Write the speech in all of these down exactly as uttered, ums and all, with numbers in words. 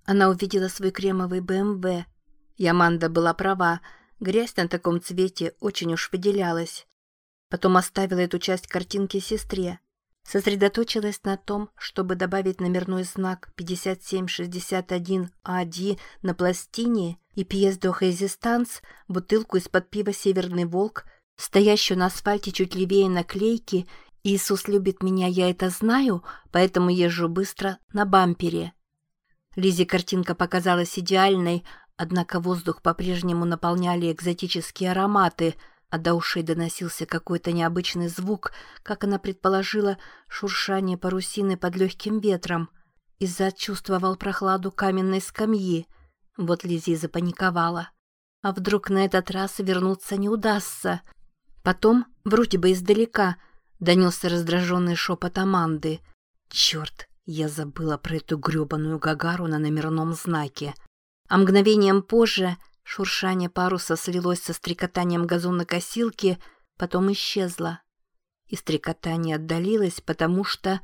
Она увидела свой кремовый бэ эм вэ. И Аманда была права, грязь на таком цвете очень уж выделялась. Потом оставила эту часть картинки сестре. Сосредоточилась на том, чтобы добавить номерной знак пятьдесят семь шестьдесят один а ди на пластине и пьес до резистанс, бутылку из-под пива «Северный волк», стоящую на асфальте чуть левее наклейки «Иисус любит меня, я это знаю, поэтому езжу быстро» на бампере. Лизе картинка показалась идеальной, однако воздух по-прежнему наполняли экзотические ароматы, а до ушей доносился какой-то необычный звук, как она предположила, шуршание парусины под легким ветром. Иззад чувствовал прохладу каменной скамьи. Вот Лизе запаниковала. А вдруг на этот раз вернуться не удастся? Потом, вроде бы издалека, донесся раздраженный шепот Аманды. «Черт, я забыла про эту гребаную Гагару на номерном знаке». А мгновением позже шуршание паруса слилось со стрекотанием газонокосилки, потом исчезло. И стрекотание отдалилось, потому что...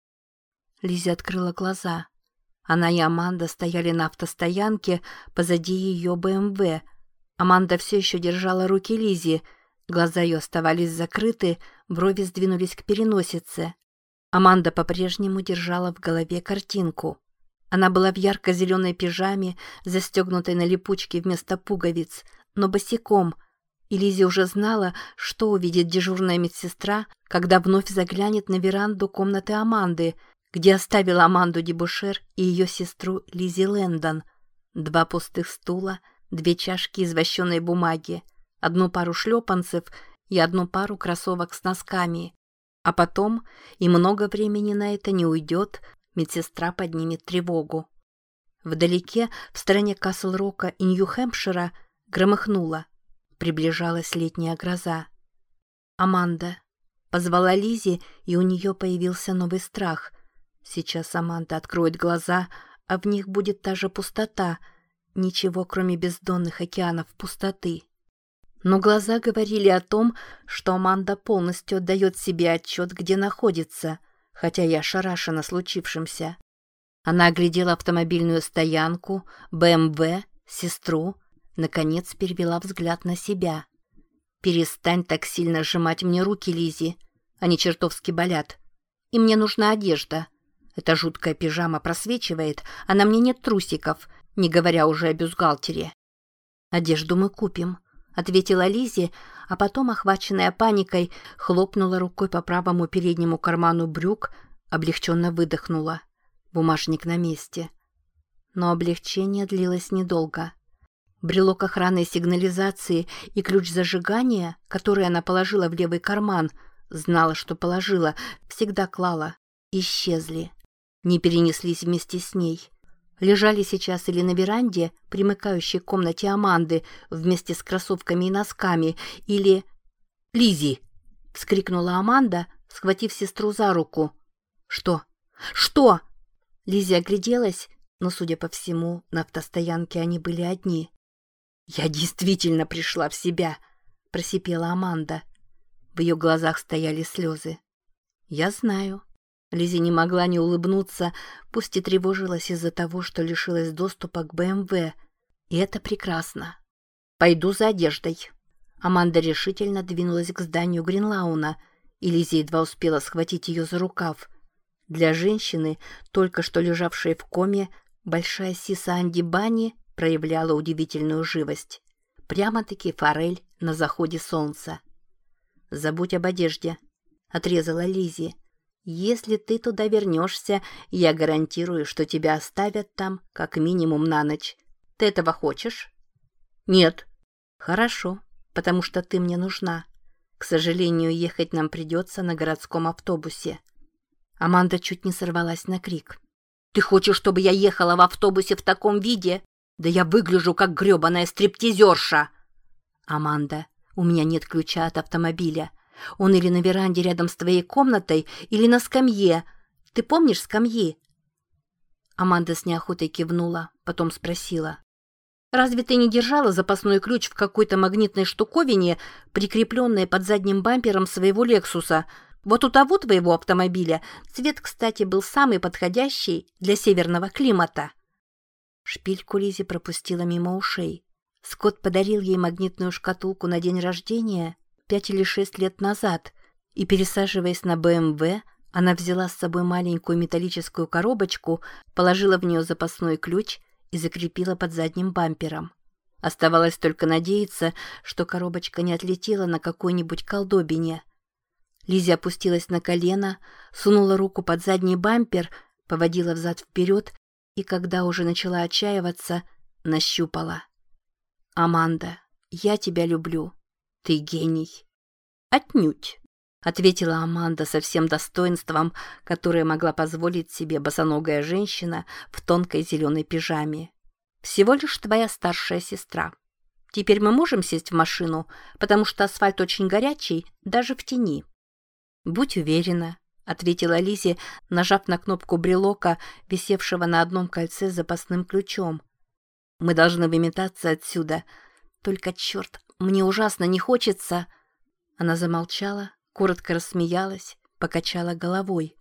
Лиза открыла глаза. Она и Аманда стояли на автостоянке, позади ее бэ эм вэ. Аманда все еще держала руки Лизи, глаза ее оставались закрыты, брови сдвинулись к переносице. Аманда по-прежнему держала в голове картинку. Она была в ярко-зеленой пижаме, застегнутой на липучке вместо пуговиц, но босиком, и Лизи уже знала, что увидит дежурная медсестра, когда вновь заглянет на веранду комнаты Аманды, где оставила Аманду Дебушер и ее сестру Лизи Лэндон. Два пустых стула, две чашки из вощеной бумаги, одну пару шлепанцев и одну пару кроссовок с носками. А потом, и много времени на это не уйдет, медсестра поднимет тревогу. Вдалеке, в стороне Касл-Рока и Нью-Хэмпшира, громыхнуло. Приближалась летняя гроза. «Аманда!» Позвала Лизи, и у нее появился новый страх. Сейчас Аманда откроет глаза, а в них будет та же пустота. Ничего, кроме бездонных океанов пустоты. Но глаза говорили о том, что Аманда полностью отдает себе отчет, где находится, хотя я ошарашена случившимся. Она оглядела автомобильную стоянку, бэ эм вэ, сестру, наконец перевела взгляд на себя. «Перестань так сильно сжимать мне руки, Лизи. Они чертовски болят. И мне нужна одежда. Эта жуткая пижама просвечивает, а на мне нет трусиков, не говоря уже о бюстгальтере». «Одежду мы купим», — ответила Лизи, а потом, охваченная паникой, хлопнула рукой по правому переднему карману брюк, облегченно выдохнула. Бумажник на месте. Но облегчение длилось недолго. Брелок охранной сигнализации и ключ зажигания, который она положила в левый карман, знала, что положила, всегда клала, исчезли. Не перенеслись вместе с ней. Лежали сейчас или на веранде, примыкающей к комнате Аманды, вместе с кроссовками и носками, или... «Лизи!» — вскрикнула Аманда, схватив сестру за руку. «Что? Что?» Лизи огляделась, но, судя по всему, на автостоянке они были одни. «Я действительно пришла в себя!» — просипела Аманда. В ее глазах стояли слезы. «Я знаю». Лизи не могла не улыбнуться, пусть и тревожилась из-за того, что лишилась доступа к бэ эм вэ. И это прекрасно. «Пойду за одеждой». Аманда решительно двинулась к зданию Гринлауна, и Лизи едва успела схватить ее за рукав. Для женщины, только что лежавшей в коме, большая сиса Анди Бани проявляла удивительную живость. Прямо-таки форель на заходе солнца. «Забудь об одежде», — отрезала Лизи. «Если ты туда вернешься, я гарантирую, что тебя оставят там как минимум на ночь. Ты этого хочешь?» «Нет». «Хорошо, потому что ты мне нужна. К сожалению, ехать нам придется на городском автобусе». Аманда чуть не сорвалась на крик. «Ты хочешь, чтобы я ехала в автобусе в таком виде? Да я выгляжу, как гребаная стриптизерша!» «Аманда, у меня нет ключа от автомобиля. Он или на веранде рядом с твоей комнатой, или на скамье. Ты помнишь скамьи?» Аманда с неохотой кивнула, потом спросила. «Разве ты не держала запасной ключ в какой-то магнитной штуковине, прикрепленной под задним бампером своего «Лексуса»? Вот у того твоего автомобиля цвет, кстати, был самый подходящий для северного климата». Шпильку Лизе пропустила мимо ушей. Скотт подарил ей магнитную шкатулку на день рождения пять или шесть лет назад, и, пересаживаясь на бэ эм вэ, она взяла с собой маленькую металлическую коробочку, положила в нее запасной ключ и закрепила под задним бампером. Оставалось только надеяться, что коробочка не отлетела на какой-нибудь колдобине. Лиззи опустилась на колено, сунула руку под задний бампер, поводила взад-вперед и, когда уже начала отчаиваться, нащупала. «Аманда, я тебя люблю. Ты гений». «Отнюдь», — ответила Аманда со всем достоинством, которое могла позволить себе босоногая женщина в тонкой зеленой пижаме. «Всего лишь твоя старшая сестра. Теперь мы можем сесть в машину, потому что асфальт очень горячий, даже в тени». «Будь уверена», — ответила Лиззи, нажав на кнопку брелока, висевшего на одном кольце с запасным ключом. «Мы должны выметаться отсюда. Только, черт, мне ужасно не хочется...» Она замолчала, коротко рассмеялась, покачала головой.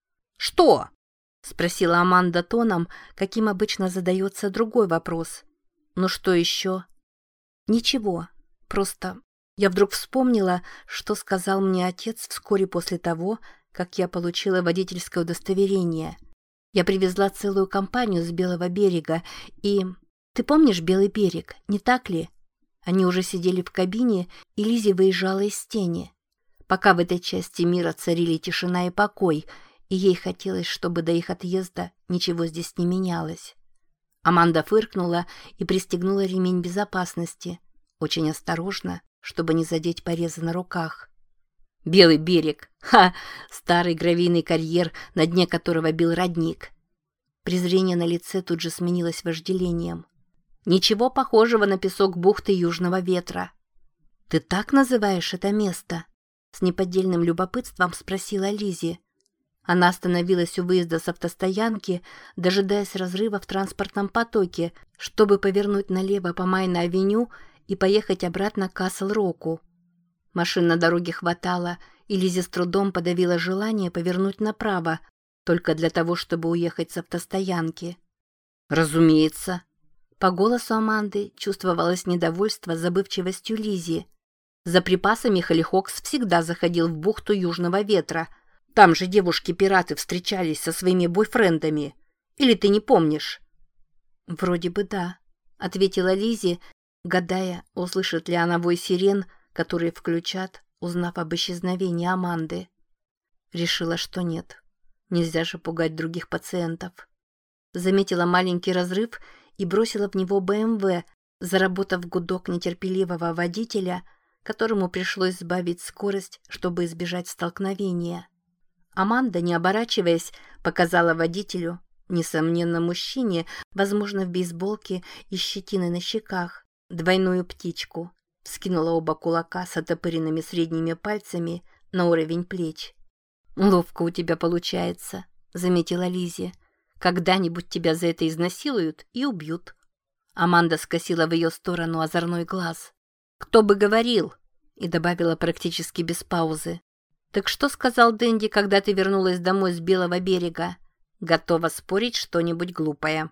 «Что?» — спросила Аманда тоном, каким обычно задается другой вопрос. «Ну что еще?» «Ничего, просто я вдруг вспомнила, что сказал мне отец вскоре после того, как я получила водительское удостоверение. Я привезла целую компанию с Белого берега, и... Ты помнишь Белый берег, не так ли?» Они уже сидели в кабине, и Лиззи выезжала из тени. Пока в этой части мира царили тишина и покой, и ей хотелось, чтобы до их отъезда ничего здесь не менялось. Аманда фыркнула и пристегнула ремень безопасности, очень осторожно, чтобы не задеть порезы на руках. «Белый берег! Ха! Старый гравийный карьер, на дне которого бил родник!» Презрение на лице тут же сменилось вожделением. «Ничего похожего на песок бухты Южного ветра». «Ты так называешь это место?» С неподдельным любопытством спросила Лиззи. Она остановилась у выезда с автостоянки, дожидаясь разрыва в транспортном потоке, чтобы повернуть налево по Майна-авеню и поехать обратно к Касл-Року. Машин на дороге хватало, и Лиззи с трудом подавила желание повернуть направо, только для того, чтобы уехать с автостоянки. «Разумеется». По голосу Аманды чувствовалось недовольство забывчивостью Лиззи. За припасами Холлихокс всегда заходил в бухту Южного ветра. Там же девушки-пираты встречались со своими бойфрендами. Или ты не помнишь? «Вроде бы да», — ответила Лиззи, гадая, услышит ли она вой сирен, которые включат, узнав об исчезновении Аманды. Решила, что нет. Нельзя же пугать других пациентов. Заметила маленький разрыв и бросила в него бэ эм вэ, заработав гудок нетерпеливого водителя, которому пришлось сбавить скорость, чтобы избежать столкновения. Аманда, не оборачиваясь, показала водителю, несомненно мужчине, возможно, в бейсболке и щетиной на щеках, двойную птичку, вскинула оба кулака с оттопыренными средними пальцами на уровень плеч. «Ловко у тебя получается», — заметила Лиззи. «Когда-нибудь тебя за это изнасилуют и убьют». Аманда скосила в ее сторону озорной глаз. «Кто бы говорил?» И добавила практически без паузы. «Так что сказал Дэнди, когда ты вернулась домой с Белого берега? Готова спорить что-нибудь глупое».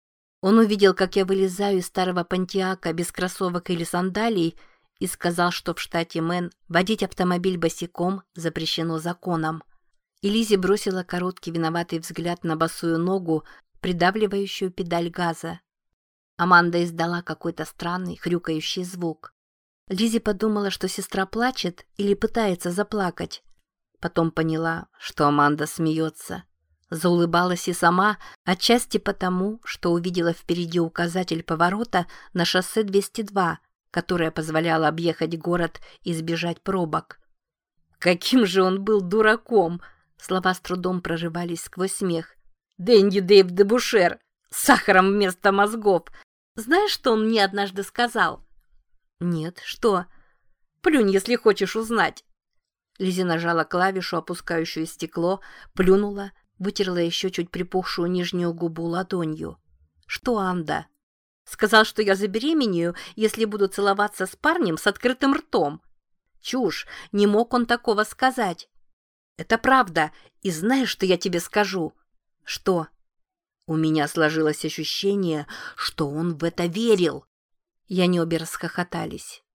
Он увидел, как я вылезаю из старого Понтиака без кроссовок или сандалий, и сказал, что в штате Мэн водить автомобиль босиком запрещено законом. И Лиззи бросила короткий виноватый взгляд на босую ногу, придавливающую педаль газа. Аманда издала какой-то странный хрюкающий звук. Лиззи подумала, что сестра плачет или пытается заплакать. Потом поняла, что Аманда смеется. Заулыбалась и сама, отчасти потому, что увидела впереди указатель поворота на шоссе двести два, которое позволяло объехать город и избежать пробок. Каким же он был дураком! Слова с трудом прорывались сквозь смех. «Дэнди Дэйв де Бушер! С сахаром вместо мозгов! Знаешь, что он мне однажды сказал?» «Нет, что?» «Плюнь, если хочешь узнать!» Лиззи нажала клавишу, опускающую стекло, плюнула, вытерла еще чуть припухшую нижнюю губу ладонью. «Что, Анда?» «Сказал, что я забеременею, если буду целоваться с парнем с открытым ртом». «Чушь! Не мог он такого сказать!» «Это правда, и знаешь, что я тебе скажу?» «Что?» У меня сложилось ощущение, что он в это верил. И они обе расхохотались.